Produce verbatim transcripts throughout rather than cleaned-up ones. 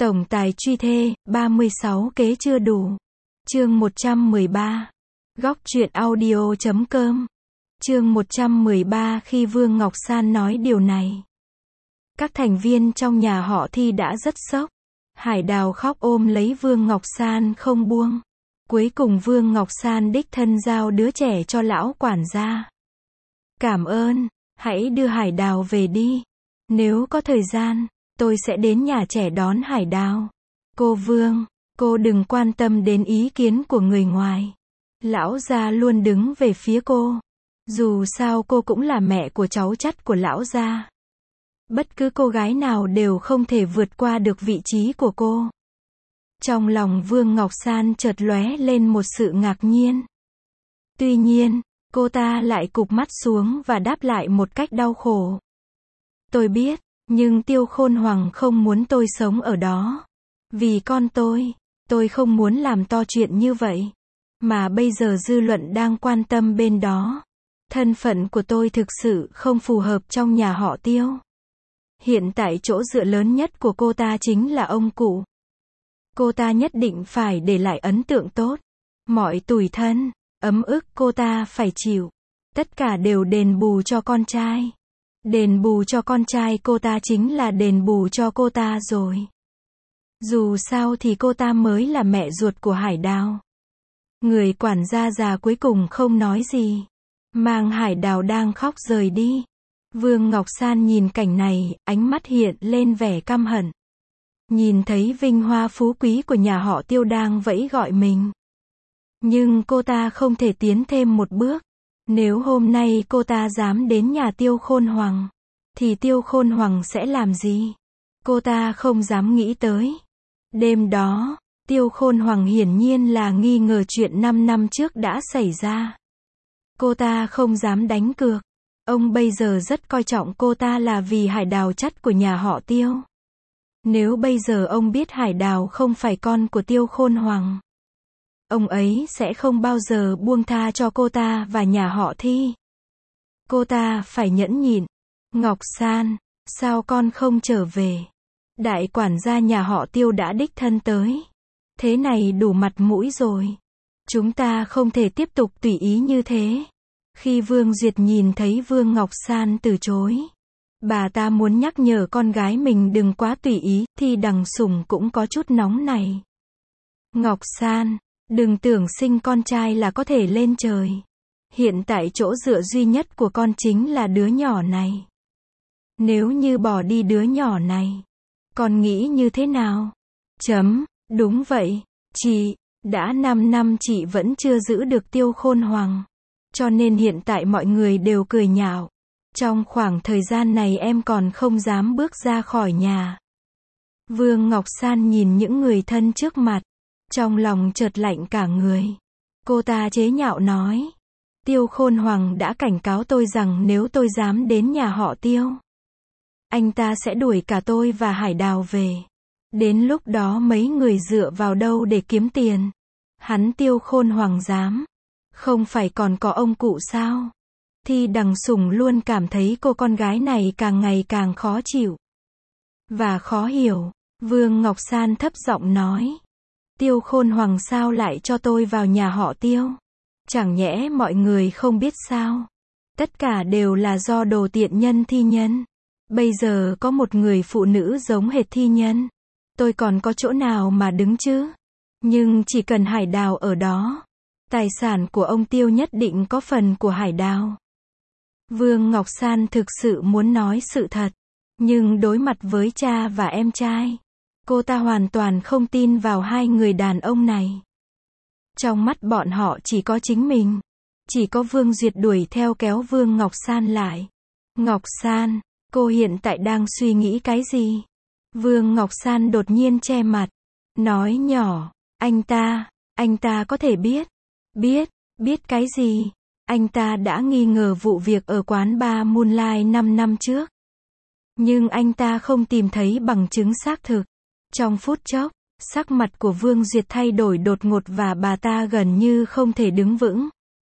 Tổng tài truy thê, ba mươi sáu kế chưa đủ. Chương một trăm mười ba. Góc truyện audio chấm com. Chương một trăm mười ba. Khi Vương Ngọc San nói điều này, các thành viên trong nhà họ Thi đã rất sốc. Hải Đào khóc ôm lấy Vương Ngọc San không buông. Cuối cùng Vương Ngọc San đích thân giao đứa trẻ cho lão quản gia. Cảm ơn, hãy đưa Hải Đào về đi. Nếu có thời gian, tôi sẽ đến nhà trẻ đón Hải Đào. Cô Vương, cô đừng quan tâm đến ý kiến của người ngoài. Lão gia luôn đứng về phía cô. Dù sao cô cũng là mẹ của cháu chắt của lão gia. Bất cứ cô gái nào đều không thể vượt qua được vị trí của cô. Trong lòng Vương Ngọc San chợt lóe lên một sự ngạc nhiên. Tuy nhiên, cô ta lại cụp mắt xuống và đáp lại một cách đau khổ. Tôi biết, nhưng Tiêu Khôn Hoàng không muốn tôi sống ở đó. Vì con tôi, tôi không muốn làm to chuyện như vậy. Mà bây giờ dư luận đang quan tâm bên đó. Thân phận của tôi thực sự không phù hợp trong nhà họ Tiêu. Hiện tại chỗ dựa lớn nhất của cô ta chính là ông cụ. Cô ta nhất định phải để lại ấn tượng tốt. Mọi tủi thân, ấm ức cô ta phải chịu. Tất cả đều đền bù cho con trai. Đền bù cho con trai cô ta chính là đền bù cho cô ta rồi. Dù sao thì cô ta mới là mẹ ruột của Hải Đào. Người quản gia già cuối cùng không nói gì. Mang Hải Đào đang khóc rời đi. Vương Ngọc San nhìn cảnh này, ánh mắt hiện lên vẻ căm hận. Nhìn thấy vinh hoa phú quý của nhà họ Tiêu đang vẫy gọi mình. Nhưng cô ta không thể tiến thêm một bước. Nếu hôm nay cô ta dám đến nhà Tiêu Khôn Hoàng, thì Tiêu Khôn Hoàng sẽ làm gì? Cô ta không dám nghĩ tới. Đêm đó, Tiêu Khôn Hoàng hiển nhiên là nghi ngờ chuyện năm năm trước đã xảy ra. Cô ta không dám đánh cược. Ông bây giờ rất coi trọng cô ta là vì Hải Đào chắt của nhà họ Tiêu. Nếu bây giờ ông biết Hải Đào không phải con của Tiêu Khôn Hoàng, ông ấy sẽ không bao giờ buông tha cho cô ta và nhà họ Thi. Cô ta phải nhẫn nhịn. Ngọc San, sao con không trở về? Đại quản gia nhà họ Tiêu đã đích thân tới. Thế này đủ mặt mũi rồi. Chúng ta không thể tiếp tục tùy ý như thế. Khi Vương Duyệt nhìn thấy Vương Ngọc San từ chối, bà ta muốn nhắc nhở con gái mình đừng quá tùy ý, thì Đằng Sủng cũng có chút nóng này. Ngọc San, đừng tưởng sinh con trai là có thể lên trời. Hiện tại chỗ dựa duy nhất của con chính là đứa nhỏ này. Nếu như bỏ đi đứa nhỏ này, con nghĩ như thế nào? Chấm, đúng vậy, chị, đã năm năm chị vẫn chưa giữ được Tiêu Khôn Hoàng. Cho nên hiện tại mọi người đều cười nhạo. Trong khoảng thời gian này em còn không dám bước ra khỏi nhà. Vương Ngọc San nhìn những người thân trước mặt. Trong lòng chợt lạnh cả người. Cô ta chế nhạo nói. Tiêu Khôn Hoàng đã cảnh cáo tôi rằng nếu tôi dám đến nhà họ Tiêu, anh ta sẽ đuổi cả tôi và Hải Đào về. Đến lúc đó mấy người dựa vào đâu để kiếm tiền? Hắn Tiêu Khôn Hoàng dám. Không phải còn có ông cụ sao? Thì Đằng Sủng luôn cảm thấy cô con gái này càng ngày càng khó chịu và khó hiểu. Vương Ngọc San thấp giọng nói. Tiêu Khôn Hoàng sao lại cho tôi vào nhà họ Tiêu? Chẳng nhẽ mọi người không biết sao? Tất cả đều là do đồ tiện nhân Thi Nhân. Bây giờ có một người phụ nữ giống hệt Thi Nhân. Tôi còn có chỗ nào mà đứng chứ? Nhưng chỉ cần Hải Đào ở đó, tài sản của ông Tiêu nhất định có phần của Hải Đào. Vương Ngọc San thực sự muốn nói sự thật. Nhưng đối mặt với cha và em trai, cô ta hoàn toàn không tin vào hai người đàn ông này. Trong mắt bọn họ chỉ có chính mình. Chỉ có Vương Duyệt đuổi theo kéo Vương Ngọc San lại. Ngọc San, cô hiện tại đang suy nghĩ cái gì? Vương Ngọc San đột nhiên che mặt. Nói nhỏ, anh ta, anh ta có thể biết. Biết, biết cái gì? Anh ta đã nghi ngờ vụ việc ở quán bar Moonlight năm năm trước. Nhưng anh ta không tìm thấy bằng chứng xác thực. Trong phút chốc, sắc mặt của Vương Duyệt thay đổi đột ngột và bà ta gần như không thể đứng vững.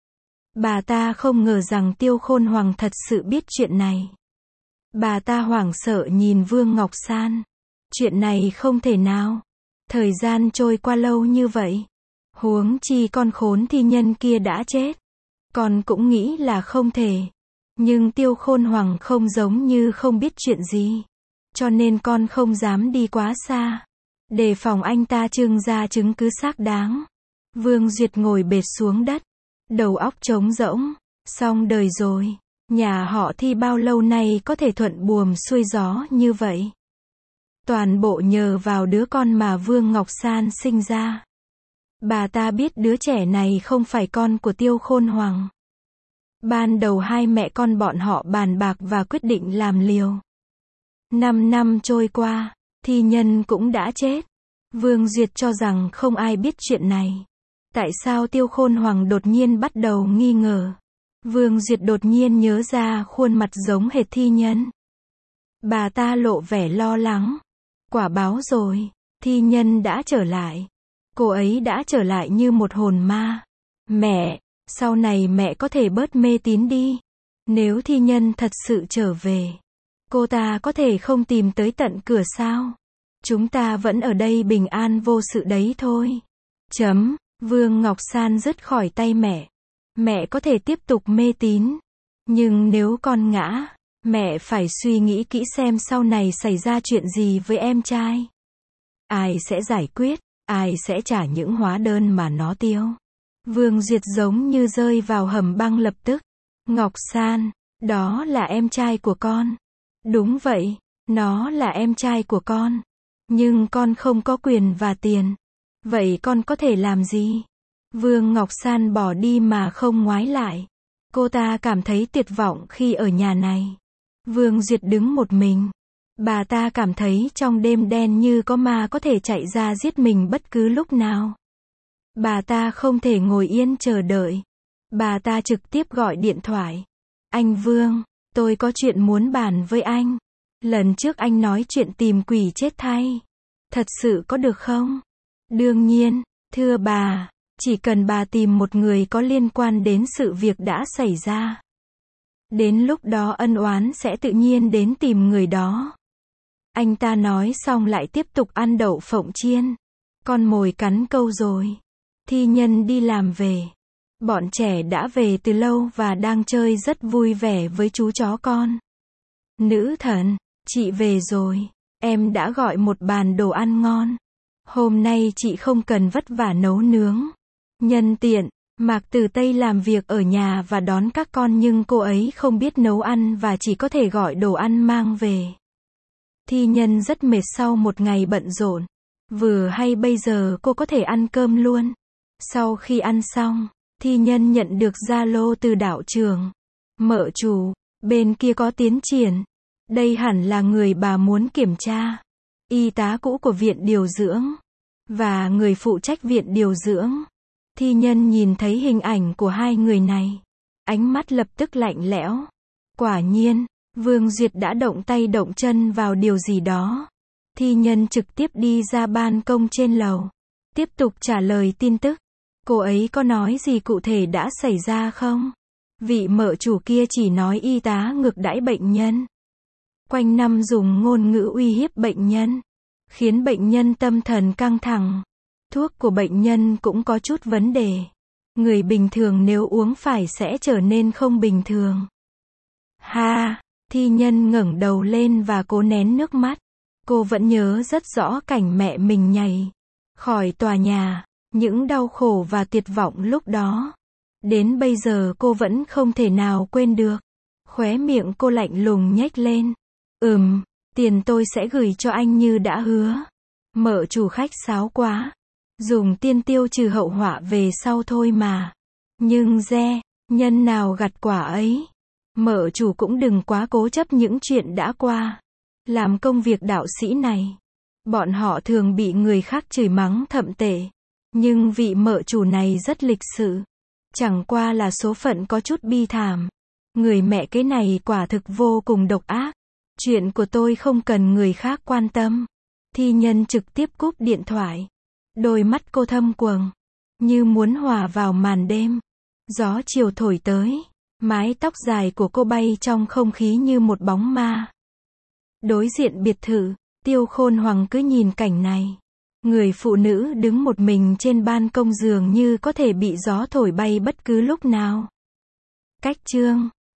Bà ta không ngờ rằng Tiêu Khôn Hoàng thật sự biết chuyện này. Bà ta hoảng sợ nhìn Vương Ngọc San. Chuyện này không thể nào. Thời gian trôi qua lâu như vậy. Huống chi con khốn thi nhân kia đã chết. Con cũng nghĩ là không thể. Nhưng Tiêu Khôn Hoàng không giống như không biết chuyện gì. Cho nên con không dám đi quá xa. Đề phòng anh ta trưng ra chứng cứ xác đáng. Vương Duyệt ngồi bệt xuống đất. Đầu óc trống rỗng. Xong đời rồi. Nhà họ Thi bao lâu nay có thể thuận buồm xuôi gió như vậy? Toàn bộ nhờ vào đứa con mà Vương Ngọc San sinh ra. Bà ta biết đứa trẻ này không phải con của Tiêu Khôn Hoàng. Ban đầu hai mẹ con bọn họ bàn bạc và quyết định làm liều. Năm năm trôi qua, thi nhân cũng đã chết. Vương Duyệt cho rằng không ai biết chuyện này. Tại sao Tiêu Khôn Hoàng đột nhiên bắt đầu nghi ngờ? Vương Duyệt đột nhiên nhớ ra khuôn mặt giống hệt thi nhân. Bà ta lộ vẻ lo lắng. Quả báo rồi, thi nhân đã trở lại. Cô ấy đã trở lại như một hồn ma. Mẹ, sau này mẹ có thể bớt mê tín đi. Nếu thi nhân thật sự trở về, cô ta có thể không tìm tới tận cửa sao? Chúng ta vẫn ở đây bình an vô sự đấy thôi. Chấm, Vương Ngọc San dứt khỏi tay mẹ. Mẹ có thể tiếp tục mê tín. Nhưng nếu con ngã, mẹ phải suy nghĩ kỹ xem sau này xảy ra chuyện gì với em trai. Ai sẽ giải quyết, ai sẽ trả những hóa đơn mà nó tiêu. Vương Duyệt giống như rơi vào hầm băng lập tức. Ngọc San, đó là em trai của con. Đúng vậy, nó là em trai của con. Nhưng con không có quyền và tiền. Vậy con có thể làm gì? Vương Ngọc San bỏ đi mà không ngoái lại. Cô ta cảm thấy tuyệt vọng khi ở nhà này. Vương Duyệt đứng một mình. Bà ta cảm thấy trong đêm đen như có ma có thể chạy ra giết mình bất cứ lúc nào. Bà ta không thể ngồi yên chờ đợi. Bà ta trực tiếp gọi điện thoại. Anh Vương, tôi có chuyện muốn bàn với anh. Lần trước anh nói chuyện tìm quỷ chết thay. Thật sự có được không? Đương nhiên, thưa bà, chỉ cần bà tìm một người có liên quan đến sự việc đã xảy ra. Đến lúc đó ân oán sẽ tự nhiên đến tìm người đó. Anh ta nói xong lại tiếp tục ăn đậu phộng chiên. Con mồi cắn câu rồi. Thi nhân đi làm về. Bọn trẻ đã về từ lâu và đang chơi rất vui vẻ với chú chó con. Nữ thần, chị về rồi. Em đã gọi một bàn đồ ăn ngon. Hôm nay chị không cần vất vả nấu nướng. Nhân tiện, Mạc Tử Tây làm việc ở nhà và đón các con nhưng cô ấy không biết nấu ăn và chỉ có thể gọi đồ ăn mang về. Thi nhân rất mệt sau một ngày bận rộn. Vừa hay bây giờ cô có thể ăn cơm luôn. Sau khi ăn xong, thi nhân nhận được Zalo từ đạo trưởng. Mợ chủ, bên kia có tiến triển. Đây hẳn là người bà muốn kiểm tra. Y tá cũ của viện điều dưỡng. Và người phụ trách viện điều dưỡng. Thi nhân nhìn thấy hình ảnh của hai người này. Ánh mắt lập tức lạnh lẽo. Quả nhiên, Vương Duyệt đã động tay động chân vào điều gì đó. Thi nhân trực tiếp đi ra ban công trên lầu. Tiếp tục trả lời tin tức. Cô ấy có nói gì cụ thể đã xảy ra không? Vị mợ chủ kia chỉ nói y tá ngược đãi bệnh nhân. Quanh năm dùng ngôn ngữ uy hiếp bệnh nhân. Khiến bệnh nhân tâm thần căng thẳng. Thuốc của bệnh nhân cũng có chút vấn đề. Người bình thường nếu uống phải sẽ trở nên không bình thường. Ha, thi nhân ngẩng đầu lên và cố nén nước mắt. Cô vẫn nhớ rất rõ cảnh mẹ mình nhảy khỏi tòa nhà, những đau khổ và tuyệt vọng lúc đó. Đến bây giờ cô vẫn không thể nào quên được. Khóe miệng cô lạnh lùng nhếch lên. Ừm, tiền tôi sẽ gửi cho anh như đã hứa. Mợ chủ khách sáo quá. Dùng tiên tiêu trừ hậu họa về sau thôi mà. Nhưng re, nhân nào gặt quả ấy. Mợ chủ cũng đừng quá cố chấp những chuyện đã qua. Làm công việc đạo sĩ này, bọn họ thường bị người khác chửi mắng thậm tệ. Nhưng vị mợ chủ này rất lịch sự. Chẳng qua là số phận có chút bi thảm. Người mẹ cái này quả thực vô cùng độc ác. Chuyện của tôi không cần người khác quan tâm. Thi nhân trực tiếp cúp điện thoại. Đôi mắt cô thâm quầng, như muốn hòa vào màn đêm. Gió chiều thổi tới, mái tóc dài của cô bay trong không khí như một bóng ma. Đối diện biệt thự, Tiêu Khôn Hoằng cứ nhìn cảnh này. Người phụ nữ đứng một mình trên ban công dường như có thể bị gió thổi bay bất cứ lúc nào. Cách chương